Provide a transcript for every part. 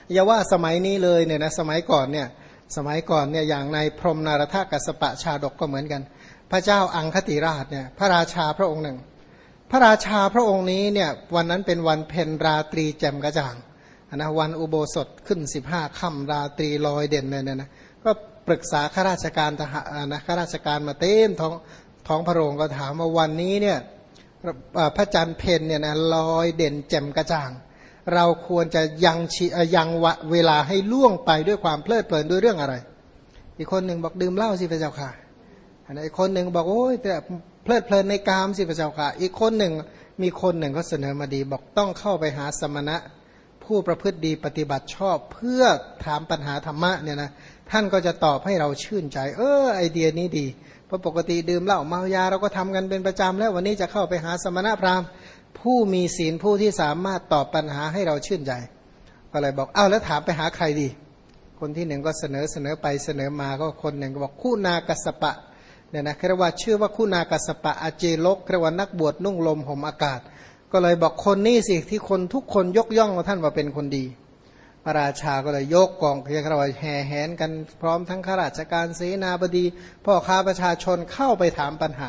อย่าว่าสมัยนี้เลยเนี่ยนะสมัยก่อนเนี่ยอย่างในพรหมนารถกัสสปะชาดกก็เหมือนกันพระเจ้าอังคติราชเนี่ยพระราชาพระองค์หนึ่งพระราชาพระองค์นี้เนี่ยวันนั้นเป็นวันเพ็ญราตรีแจ่มกระจ่างนะวันอุโบสถขึ้น15ค่ำราตรีลอยเด่นเลยนะก็ปรึกษาข้าราชการทหารนะข้าราชการมาเต็มท้องพระโรงก็ถามว่าวันนี้เนี่ยพระจันทร์เพ็ญเนี่ยนะลอยเด่นแจ่มกระจ่างเราควรจะยังเวลาให้ล่วงไปด้วยความเพลิดเพลินด้วยเรื่องอะไรอีกคนหนึ่งบอกดื่มเหล้าสิพระเจ้าค่ะอีกคนหนึ่งบอกโอ้ยแต่เพลิดเพลินในกามสิพระเจ้าค่ะอีกคนหนึ่งมีคนหนึ่งก็เสนอมาดีบอกต้องเข้าไปหาสมณะผู้ประพฤติดีปฏิบัติชอบเพื่อถามปัญหาธรรมะเนี่ยนะท่านก็จะตอบให้เราชื่นใจไอเดียนี้ดีเพราะปกติดื่มเหล้าเมายาเราก็ทำกันเป็นประจำแล้ววันนี้จะเข้าไปหาสมณะพราหมณ์ผู้มีศีลผู้ที่สามารถตอบปัญหาให้เราชื่นใจก็เลยบอกแล้วถามไปหาใครดีคนที่หนึ่งก็เสนอไปเสนอมาก็คนหนึ่งก็บอกคุณากัสสปะเนี่ยนะเรียกว่าชื่อว่าคุณากัสสปะอาเจโลกเรียกว่านักบวชนุ่งลมห่มอากาศก็เลยบอกคนนี้สิที่คนทุกคนยกย่องว่าท่านว่าเป็นคนดีพระราชาก็เลยยกกองเรียกว่าแห่แหนกันพร้อมทั้งข้าราชการเสนาบดีพ่อค้าประชาชนเข้าไปถามปัญหา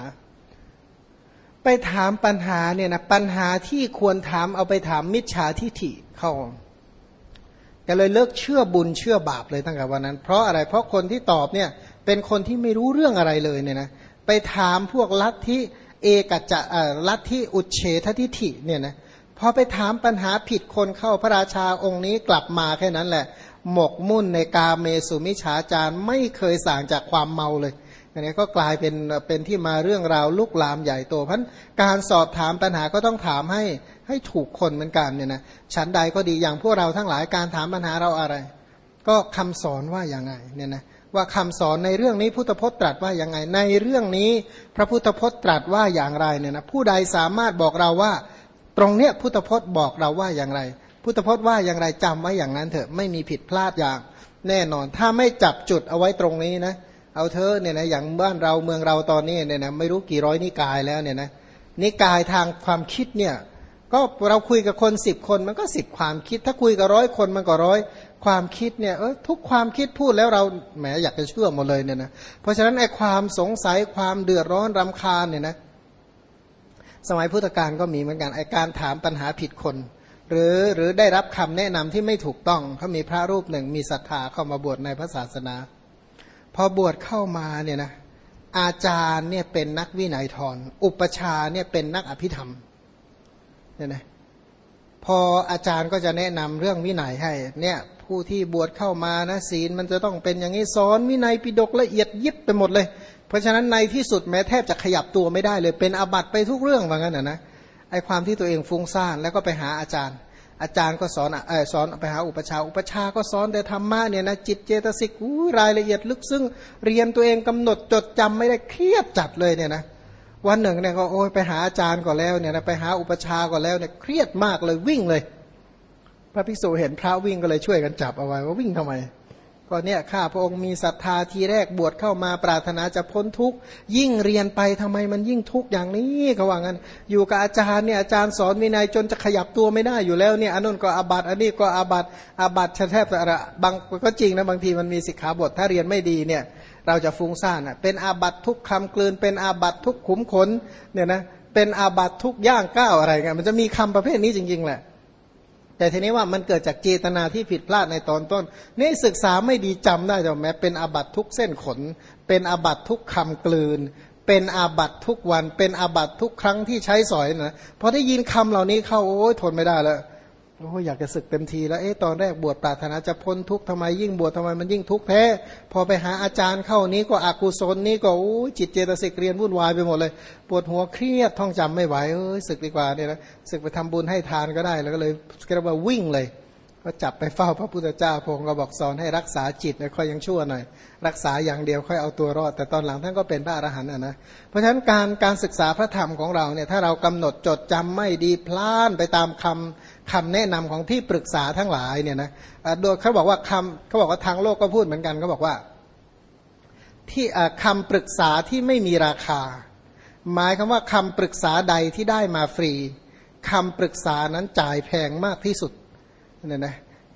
เนี่ยนะปัญหาที่ควรถามเอาไปถามมิจฉาทิฐิเข้าก็เลยเลิกเชื่อบุญเชื่อบาปเลยตั้งแต่วันนั้นเพราะอะไรเพราะคนที่ตอบเนี่ยเป็นคนที่ไม่รู้เรื่องอะไรเลยเนี่ยนะไปถามพวกลัทธิลัทธิอุเฉททิฐิเนี่ยนะพอไปถามปัญหาผิดคนเข้าพระราชาองค์นี้กลับมาแค่นั้นแหละหมกมุ่นในกาเมสุมิจฉาจารไม่เคยส่างจากความเมาเลยอันนี้ก็กลายเป็นที่มาเรื่องราวลุกลามใหญ่โตเพราะการสอบถามปัญหาก็ต้องถามให้ถูกคนเหมือนกันเนี่ยนะชั้นใดก็ดีอย่างพวกเราทั้งหลายการถามปัญหาเราอะไรก็คำสอนว่าอย่างไงเนี่ยนะว่าคำสอนในเรื่องนี้พุทธพจน์ตรัสว่าอย่างไงในเรื่องนี้พระพุทธพจน์ตรัสว่าอย่างไรเนี่ยนะผู้ใดสามารถบอกเราว่าตรงเนี้ยพุทธพจน์บอกเราว่าอย่างไรพุทธพจน์ว่าอย่างไรจำไว้อย่างนั้นเถอะไม่มีผิดพลาดอย่างแน่นอนถ้าไม่จับจุดเอาไว้ตรงนี้นะเอาเธอเนี่ยนะอย่างบ้านเราเมืองเราตอนนี้เนี่ยนะไม่รู้กี่ร้อยนิกายแล้วเนี่ยนะนิกายทางความคิดเนี่ยก็เราคุยกับคน10 คนมันก็10ความคิดถ้าคุยกับ100 คนมันก็100ความคิดเนี่ยทุกความคิดพูดแล้วเราแหมอยากจะเชื่อหมดเลยเนี่ยนะเพราะฉะนั้นไอ้ความสงสัยความเดือดร้อนรำคาญเนี่ยนะสมัยพุทธกาลก็มีเหมือนกันไอ้การถามปัญหาผิดคนหรือได้รับคำแนะนำที่ไม่ถูกต้องเขามีพระรูปหนึ่งมีศรัทธาเข้ามาบวชในพระศาสนาพอบวชเข้ามาเนี่ยนะอาจารย์เนี่ยเป็นนักวินัยทรอุปชาเนี่ยเป็นนักอภิธรรมเนี่ยนะพออาจารย์ก็จะแนะนำเรื่องวินัยให้เนี่ยผู้ที่บวชเข้ามานะศีลมันจะต้องเป็นอย่างนี้สอนวินัยปิฎกละเอียดยิบไปหมดเลยเพราะฉะนั้นในที่สุดแม้แทบจะขยับตัวไม่ได้เลยเป็นอาบัติไปทุกเรื่องว่างั้นนะไอความที่ตัวเองฟุ้งซ่านแล้วก็ไปหาอาจารย์ก็สอนไปหาอุปชาก็สอนแต่ธรรมะเนี่ยนะจิตเจตสิกรายละเอียดลึกซึ้งเรียนตัวเองกำหนดจดจำไม่ได้เครียดจัดเลยเนี่ยนะวันหนึ่งเนี่ยก็โอ้ยไปหาอาจารย์ก่อนแล้วเนี่ยนะไปหาอุปชาก่อนแล้วเนี่ยเครียดมากเลยวิ่งเลยพระภิกษุเห็นพระวิ่งก็เลยช่วยกันจับเอาไว้ว่าวิ่งทำไมก็เนี่ยข้าพระองค์มีศรัทธาทีแรกบวชเข้ามาปรารถนาจะพ้นทุกข์ยิ่งเรียนไปทำไมมันยิ่งทุกข์อย่างนี้เขาว่างั้นอยู่กับอาจารย์เนี่ยอาจารย์สอนวินัยจนจะขยับตัวไม่ได้อยู่แล้วเนี่ยอันนู้นก็อาบัติอันนี้ก็อาบัติแทบจะบางก็จริงนะบางทีมันมีสิกขาบทถ้าเรียนไม่ดีเนี่ยเราจะฟุ้งซ่านเป็นอาบัติทุกคำกลืนเป็นอาบัติทุกขุมขนเนี่ยนะเป็นอาบัติทุกย่างก้าวอะไรกันมันจะมีคำประเภทนี้จริงๆแหละแต่ทีนี้ว่ามันเกิดจากเจตนาที่ผิดพลาดในตอนต้นนี่ศึกษาไม่ดีจำได้แต่แม้เป็นอาบัติทุกเส้นขนเป็นอาบัติทุกคำกลืนเป็นอาบัติทุกวันเป็นอาบัติทุกครั้งที่ใช้สอยนะพอได้ยินคำเหล่านี้เข้าโอ้ยทนไม่ได้แล้วโอ้ยอยากจะศึกเต็มทีแล้วตอนแรกบวชปรารถนาจะพ้นทุกข์ทำไมยิ่งบวชทำไมมันยิ่งทุกข์แท้พอไปหาอาจารย์เข้านี้ก็อกุศลนี้ก็โอ้ยจิตเจตสิกเรียนวุ่นวายไปหมดเลยปวดหัวเครียดท่องจำไม่ไหวศึกดีกว่าเนี่ยนะศึกไปทำบุญให้ทานก็ได้แล้วก็เลยเรียกว่าวิ่งเลยก็จับไปเฝ้าพระพุทธเจ้าพระองค์ก็บอกสอนให้รักษาจิตนะค่อยยังชั่วหน่อยรักษาอย่างเดียวค่อยเอาตัวรอดแต่ตอนหลังท่านก็เป็นพระอรหันต์นะเพราะฉะนั้นการศึกษาพระธรรมของเราเนี่ยถ้าเรากำหนดจดจำไม่ดีพลาดไปตามคำแนะนำของที่ปรึกษาทั้งหลายเนี่ยนะโดยเขาบอกว่าทางโลกก็พูดเหมือนกันเขาบอกว่าที่คำปรึกษาที่ไม่มีราคาหมายคำว่าคำปรึกษาใดที่ได้มาฟรีคำปรึกษานั้นจ่ายแพงมากที่สุดเนี่ยนะ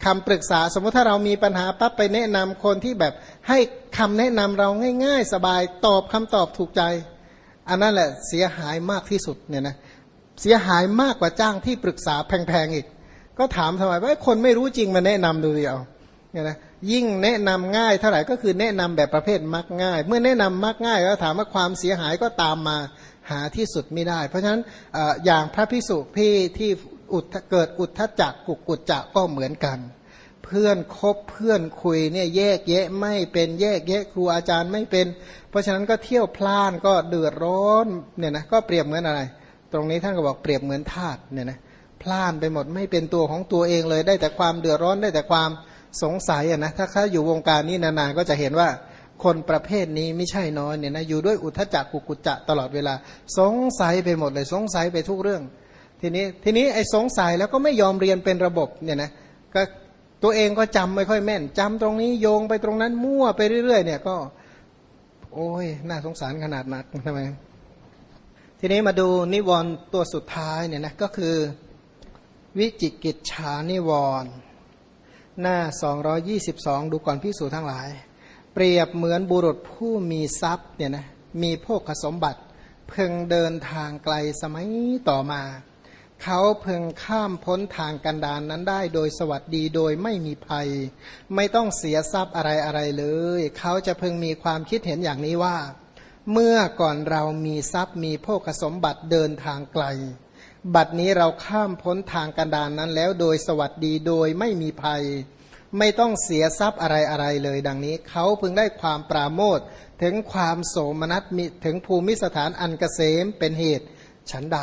คำปรึกษาสมมติถ้าเรามีปัญหาปั๊บไปแนะนำคนที่แบบให้คำแนะนำเราง่ายๆสบายตอบคำตอบถูกใจอันนั้นแหละเสียหายมากที่สุดเนี่ยนะเสียหายมากกว่าจ้างที่ปรึกษาแพงๆอีกก็ถามทำไมว่าคนไม่รู้จริงมาแนะนำดูดิเอาเนี่ยนะยิ่งแนะนำง่ายเท่าไหร่ก็คือแนะนำแบบประเภทมักง่ายเมื่อแนะนำมักง่ายแล้วถามว่าความเสียหายก็ตามมาหาที่สุดไม่ได้เพราะฉะนั้นอย่างพระภิกษุที่เกิดอุทธัจจะกุจจะก็เหมือนกันเพื่อนคบเพื่อนคุยเนี่ยแยกแยะไม่เป็นแยกแยะครูอาจารย์ไม่เป็นเพราะฉะนั้นก็เที่ยวพล่านก็เดือดร้อนเนี่ยนะก็เปรียบเหมือนอะไรตรงนี้ท่านก็บอกเปรียบเหมือนทาสเนี่ยนะพล่านไปหมดไม่เป็นตัวของตัวเองเลยได้แต่ความเดือดร้อนได้แต่ความสงสัยอ่ะนะถ้าเขาอยู่วงการนี้นานๆก็จะเห็นว่าคนประเภทนี้ไม่ใช่น้อยเนี่ยนะอยู่ด้วยอุทธัจจะกุจจะตลอดเวลาสงสัยไปหมดเลยสงสัยไปทุกเรื่องทีนี้ไอ้สงสัยแล้วก็ไม่ยอมเรียนเป็นระบบเนี่ยนะก็ตัวเองก็จำไม่ค่อยแม่นจำตรงนี้โยงไปตรงนั้นมั่วไปเรื่อยๆเนี่ยก็โอ้ยน่าสงสารขนาดนักทำไมทีนี้มาดูนิวรณ์ตัวสุดท้ายเนี่ยนะก็คือวิจิกิจฉานิวรณ์หน้า222ดูก่อนภิกษุทั้งหลายเปรียบเหมือนบุรุษผู้มีทรัพย์เนี่ยนะมีโภคสมบัติเพิ่งเดินทางไกลสมัยต่อมาเขาเพิ่งข้ามพ้นทางกันดารนั้นได้โดยสวัสดีโดยไม่มีภัยไม่ต้องเสียทรัพย์อะไรเลยเขาจะเพิ่งมีความคิดเห็นอย่างนี้ว่าเมื่อก่อนเรามีทรัพย์มีโภคสมบัติเดินทางไกลบัดนี้เราข้ามพ้นทางกันดารนั้นแล้วโดยสวัสดีโดยไม่มีภัยไม่ต้องเสียทรัพย์อะไรเลยดังนี้เขาพึงได้ความปราโมทย์ถึงความโสมนัสมีถึงภูมิสถานอันเกษมเป็นเหตุฉันใด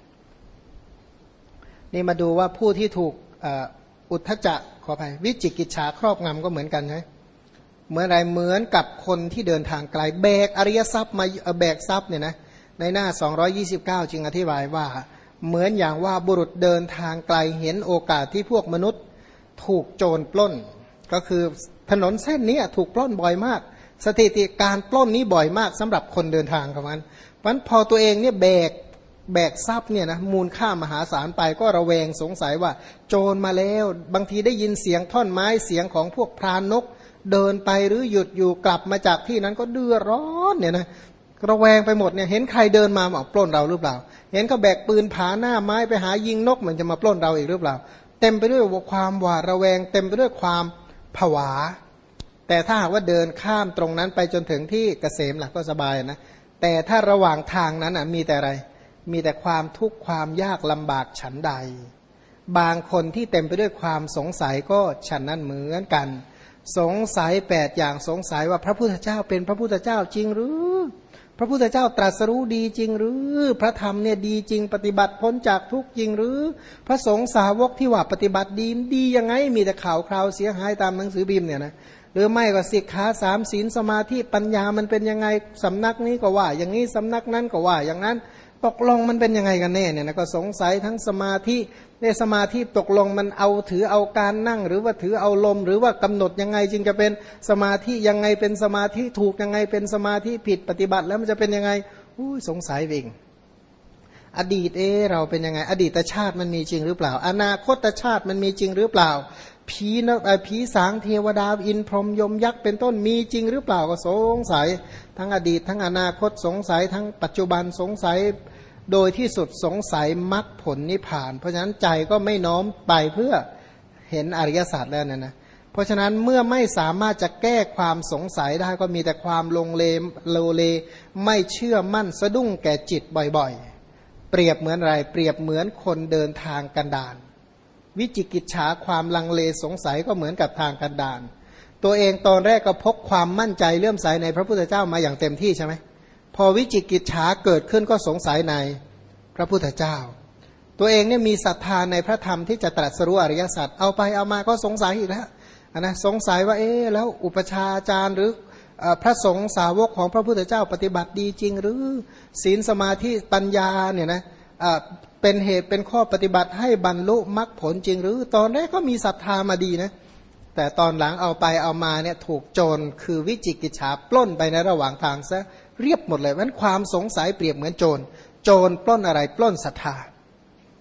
นี่มาดูว่าผู้ที่ถูกอุทธัจจะขออภัยวิจิกิจฉาครอบงำก็เหมือนกันใช่เหมือนอะไรเหมือนกับคนที่เดินทางไกลแบกอริยทรัพย์มาแบกทรัพย์เนี่ยนะในหน้า229จึงอธิบายว่าเหมือนอย่างว่าบุรุษเดินทางไกลเห็นโอกาสที่พวกมนุษย์ถูกโจรปล้นก็คือถนนเส้นนี้ถูกปล้นบ่อยมากสถิติการปล้นนี้บ่อยมากสำหรับคนเดินทางครับมันเพราะฉะนั้นพอตัวเองเนี่ยแบกทรัพย์เนี่ยนะมูลค่ามหาศาลไปก็ระแวงสงสัยว่าโจรมาแล้วบางทีได้ยินเสียงท่อนไม้เสียงของพวกพรานนกเดินไปหรือหยุดอยู่กลับมาจากที่นั้นก็เดือดร้อนเนี่ยนะระแวงไปหมดเนี่ยเห็นใครเดินมาบอกปล้นเราหรือเปล่าเห็นเขาแบกปืนผาหน้าไม้ไปหายิงนกเหมือนจะมาปล้นเราอีกหรือเปล่าเต็มไปด้วยความหวาดระแวงเต็มไปด้วยความผวาแต่ถ้าหากว่าเดินข้ามตรงนั้นไปจนถึงที่เกษมหลักก็สบายนะแต่ถ้าระหว่างทางนั้นมีแต่อะไรมีแต่ความทุกข์ความยากลำบากฉันใดบางคนที่เต็มไปด้วยความสงสัยก็ฉันนั้นเหมือนกันสงสัย8อย่างสงสัยว่าพระพุทธเจ้าเป็นพระพุทธเจ้าจริงหรือพระพุทธเจ้าตรัสรู้ดีจริงหรือพระธรรมเนี่ยดีจริงปฏิบัติพ้นจากทุกข์จริงหรือพระสงฆ์สาวกที่ว่าปฏิบัติดียังไงมีแต่ข่าวคราวเสียหายตามหนังสือพิมพ์เนี่ยนะหรือไม่ก็สิกขา3ศีลสมาธิปัญญามันเป็นยังไงสำนักนี้ก็ว่าอย่างนี้สำนักนั้นก็ว่าอย่างนั้นตกลงมันเป็นยังไงกันแน่เนี่ยนะก็สงสัยทั้งสมาธิในสมาธิตกลงมันเอาถือเอาการนั่งหรือว่าถือเอาลมหรือว่ากำหนดยังไงจึงจะเป็นสมาธิยังไงเป็นสมาธิถูกยังไงเป็นสมาธิผิดปฏิบัติแล้วมันจะเป็นยังไงสงสัยเองอดีตเราเป็นยังไงอดีตชาติมันมีจริงหรือเปล่าอนาคตชาติมันมีจริงหรือเปล่าผีสางเทวดาอินพรหมยมยักษ์เป็นต้นมีจริงหรือเปล่าก็สงสัยทั้งอดีตทั้งอนาคตสงสัยทั้งปัจจุบันสงสัยโดยที่สุดสงสัยมรรคผลนิพพานเพราะฉะนั้นใจก็ไม่น้อมไปเพื่อเห็นอริยสัจแล้วนะเพราะฉะนั้นเมื่อไม่สามารถจะแก้ความสงสัยได้ก็มีแต่ความโลเลไม่เชื่อมั่นสะดุ้งแก่จิตบ่อยๆเปรียบเหมือนอะไรเปรียบเหมือนคนเดินทางกันดารวิจิกิจฉาความลังเลสงสัยก็เหมือนกับทางกันดารตัวเองตอนแรกก็พกความมั่นใจเลื่อมใสในพระพุทธเจ้ามาอย่างเต็มที่ใช่ไหมพอวิจิกิจฉาเกิดขึ้นก็สงสัยในพระพุทธเจ้าตัวเองเนี่ยมีศรัทธาในพระธรรมที่จะตรัสรู้อริยสัจเอาไปเอามาก็สงสัยอีกแล้วนะสงสัยว่าแล้วอุปชาอาจารย์หรือพระสงฆ์สาวกของพระพุทธเจ้าปฏิบัติดีจริงหรือศีลสมาธิปัญญาเนี่ยนะเป็นเหตุเป็นข้อปฏิบัติให้บรรลุมรรคผลจริงหรือตอนแรกก็มีศรัทธามาดีนะแต่ตอนหลังเอาไปเอามาเนี่ยถูกโจรคือวิจิกิจฉาปล้นไปในระหว่างทางซะเรียบหมดเลยเพราะความสงสัยเปรียบเหมือนโจรปล้นอะไรปล้นศรัทธา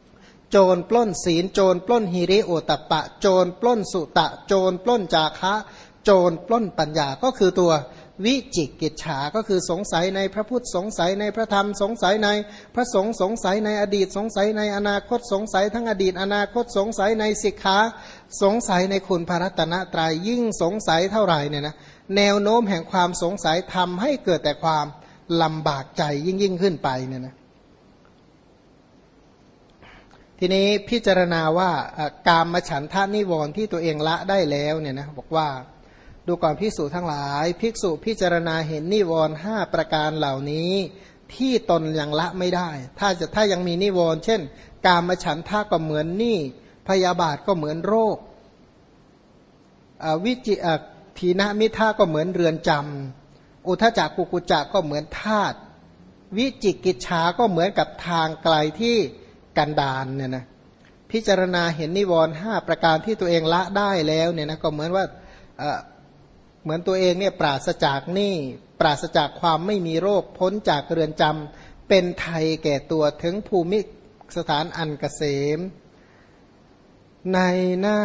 โจรปล้นศีลโจรปล้นหิริโอตตัปปะโจรปล้นสุตะโจรปล้นจาคะโจรปล้นปัญญาก็คือตัววิจิกิจฉาก็คือสงสัยในพระพุทธสงสัยในพระธรรมสงสัยในพระสงฆ์สงสัยในอดีตสงสัยในอนาคตสงสัยทั้งอดีตอนาคตสงสัยในสิกขาสงสัยในคุณพระรัตนตรัยยิ่งสงสัยเท่าไหร่เนี่ยนะแนวโน้มแห่งความสงสัยทำให้เกิดแต่ความลำบากใจยิ่งขึ้นไปเนี่ยนะทีนี้พิจารณาว่ากามฉันทะนิวรณ์ที่ตัวเองละได้แล้วเนี่ยนะบอกว่าดูก่อนภิกษุทั้งหลายภิกษุพิจารณาเห็นนิวรณ์5ประการเหล่านี้ที่ตนยังละไม่ได้ถ้ายังมีนิวรณ์เช่นกามฉันทะก็เหมือนหนี้พยาบาทก็เหมือนโรควิจิทีนมิทาก็เหมือนเรือนจำอุทจักกุกุจักก็เหมือนธาตุวิจิกิจฉาก็เหมือนกับทางไกลที่กันดารเนี่ยนะพิจารณาเห็นนิวรณ์5ประการที่ตัวเองละได้แล้วเนี่ยนะก็เหมือนว่าเหมือนตัวเองเนี่ยปราศจากหนี้ปราศจากความไม่มีโรคพ้นจากเรือนจำเป็นไทยแก่ตัวถึงภูมิสถานอันเกษมในหน้า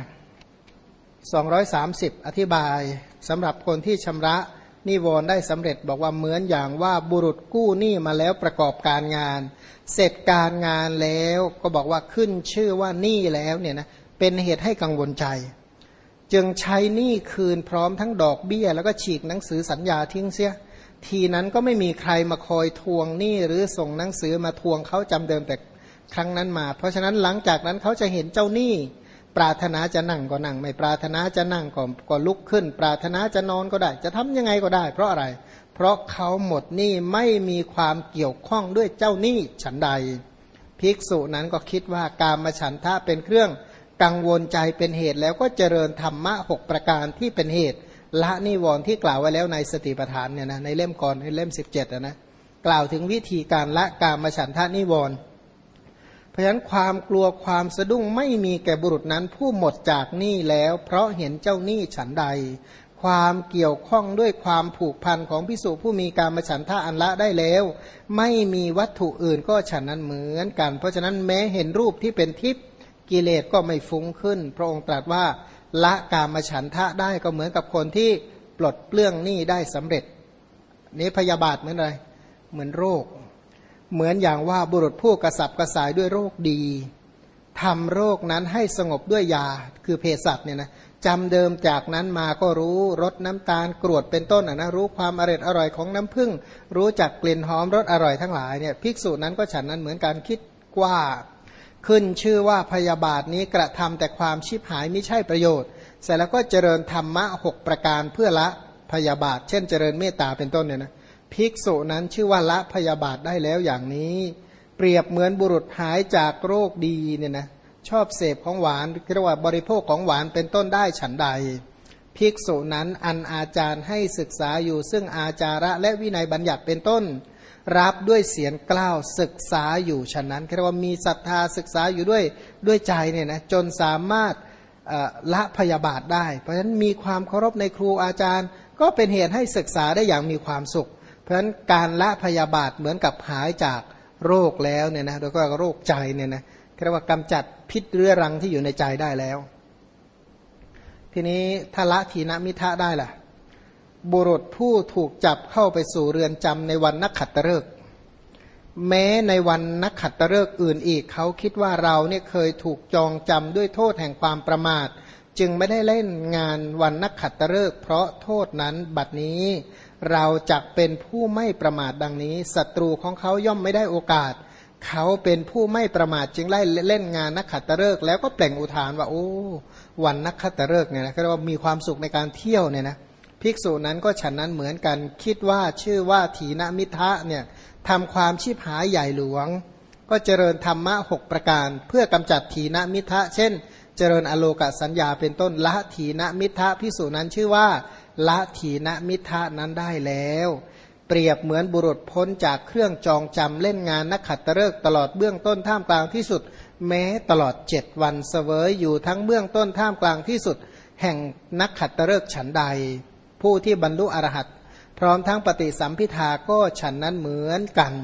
230อธิบายสำหรับคนที่ชำระนิวรณ์ได้สำเร็จบอกว่าเหมือนอย่างว่าบุรุษกู้หนี้มาแล้วประกอบการงานเสร็จการงานแล้วก็บอกว่าขึ้นชื่อว่าหนี้แล้วเนี่ยนะเป็นเหตุให้กังวลใจจึงใช้หนี้คืนพร้อมทั้งดอกเบี้ยแล้วก็ฉีกหนังสือสัญญาทิ้งเสียทีนั้นก็ไม่มีใครมาคอยทวงหนี้หรือส่งหนังสือมาทวงเขาจำเดิมแต่ครั้งนั้นมาเพราะฉะนั้นหลังจากนั้นเขาจะเห็นเจ้าหนี้ปรารถนาจะนั่งก็นั่งไม่ปรารถนาจะนั่งก็ลุกขึ้นปรารถนาจะนอนก็ได้จะทำยังไงก็ได้เพราะอะไรเพราะเขาหมดหนี้ไม่มีความเกี่ยวข้องด้วยเจ้าหนี้ฉันใดภิกษุนั้นก็คิดว่ากามฉันทะเป็นเครื่องกังวลใจเป็นเหตุแล้วก็เจริญธรรมะ6ประการที่เป็นเหตุละนิวรณ์ที่กล่าวไว้แล้วในสติปัฏฐานเนี่ยนะในเล่มก่อนในเล่ม17นะกล่าวถึงวิธีการละกามฉันทะนิวรณ์เพราะฉะนั้นความกลัวความสะดุ้งไม่มีแก่บุรุษนั้นผู้หมดจากหนี้แล้วเพราะเห็นเจ้าหนี้ฉันใดความเกี่ยวข้องด้วยความผูกพันของภิกษุผู้มีกามฉันทะอันละได้แล้วไม่มีวัตถุอื่นก็ฉันนั้นเหมือนกันเพราะฉะนั้นแม้เห็นรูปที่เป็นทิพย์กิเลสก็ไม่ฟุ้งขึ้นพระองค์ตรัสว่าละกามฉันทะได้ก็เหมือนกับคนที่ปลดเปลื้องหนี้ได้สำเร็จนี้พยาบาทเหมือนอะไรเหมือนโรคเหมือนอย่างว่าบุรุษผู้กระสับกระส่ายด้วยโรคดีทำโรคนั้นให้สงบด้วยยาคือเภสัชเนี่ยนะจำเดิมจากนั้นมาก็รู้รสน้ำตาลกรวดเป็นต้นนะรู้ความอร่อยของน้ำผึ้งรู้จักกลิ่นหอมรสอร่อยทั้งหลายเนี่ยภิกษุนั้นก็ฉันนั้นเหมือนการคิดว่าขึ้นชื่อว่าพยาบาทนี้กระทำแต่ความชิบหายไม่ใช่ประโยชน์เสร็จแล้วก็เจริญธรรมะ6ประการเพื่อละพยาบาทเช่นเจริญเมตตาเป็นต้นเนี่ยนะภิกษุนั้นชื่อว่าละพยาบาทได้แล้วอย่างนี้เปรียบเหมือนบุรุษหายจากโรคดีเนี่ยนะชอบเสพของหวานเรียกว่าบริโภคของหวานเป็นต้นได้ฉันใดภิกษุนั้นอันอาจารย์ให้ศึกษาอยู่ซึ่งอาจาระและวินัยบัญญัติเป็นต้นรับด้วยเสียงกล้าวศึกษาอยู่ฉะนั้นเรียกว่ามีศรัทธาศึกษาอยู่ด้วยใจเนี่ยนะจนสามารถละพยาบาทได้เพราะฉะนั้นมีความเคารพในครูอาจารย์ก็เป็นเหตุให้ศึกษาได้อย่างมีความสุขเพราะฉะนั้นการละพยาบาทเหมือนกับหายจากโรคแล้วเนี่ยนะโดยก็โรคใจเนี่ยนะเรียกว่ากำจัดพิษเรื้อรังที่อยู่ในใจได้แล้วทีนี้ถ้าละทีนมิทะได้ล่ะบุรุษผู้ถูกจับเข้าไปสู่เรือนจำในวันนักขัตฤกษ์แม้ในวันนักขัตฤกษ์อื่นอีกเขาคิดว่าเราเนี่ยเคยถูกจองจำด้วยโทษแห่งความประมาทจึงไม่ได้เล่นงานวันนักขัตฤกษ์เพราะโทษนั้นบัดนี้เราจักเป็นผู้ไม่ประมาทดังนี้ศัตรูของเขาย่อมไม่ได้โอกาสเขาเป็นผู้ไม่ประมาทจึงไล่เล่นงานนักขัตฤกษ์แล้วก็เปล่งอุทานว่าโอ้วันนักขัตฤกษ์เนี่ยนะก็เรียกว่ามีความสุขในการเที่ยวเนี่ยนะภิกษุนั้นก็ฉันนั้นเหมือนกันคิดว่าชื่อว่าถีนมิทะเนี่ยทำความชีพหายใหญ่หลวงก็เจริญธรรมะ6ประการเพื่อกำจัดถีนมิทะเช่นเจริญอโลกสัญญาเป็นต้นละถีนมิทะภิกษุนั้นชื่อว่าละถีนมิทะนั้นได้แล้วเปรียบเหมือนบุรุษพ้นจากเครื่องจองจำเล่นงานนักขัตฤกษ์ตลอดเบื้องต้นท่ามกลางที่สุดแม้ตลอด7วันเสวยอยู่ทั้งเบื้องต้นท่ามกลางที่สุดแห่งนักขัตฤกษ์ฉันใดผู้ที่บรรลุอรหัตพร้อมทั้งปฏิสัมภิทาก็ฉันนั้นเหมือนกัน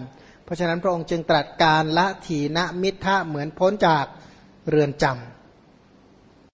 ราะฉะนั้นพระองค์จึงตรัสการละถีนมิทธะเหมือนพ้นจากเรือนจำ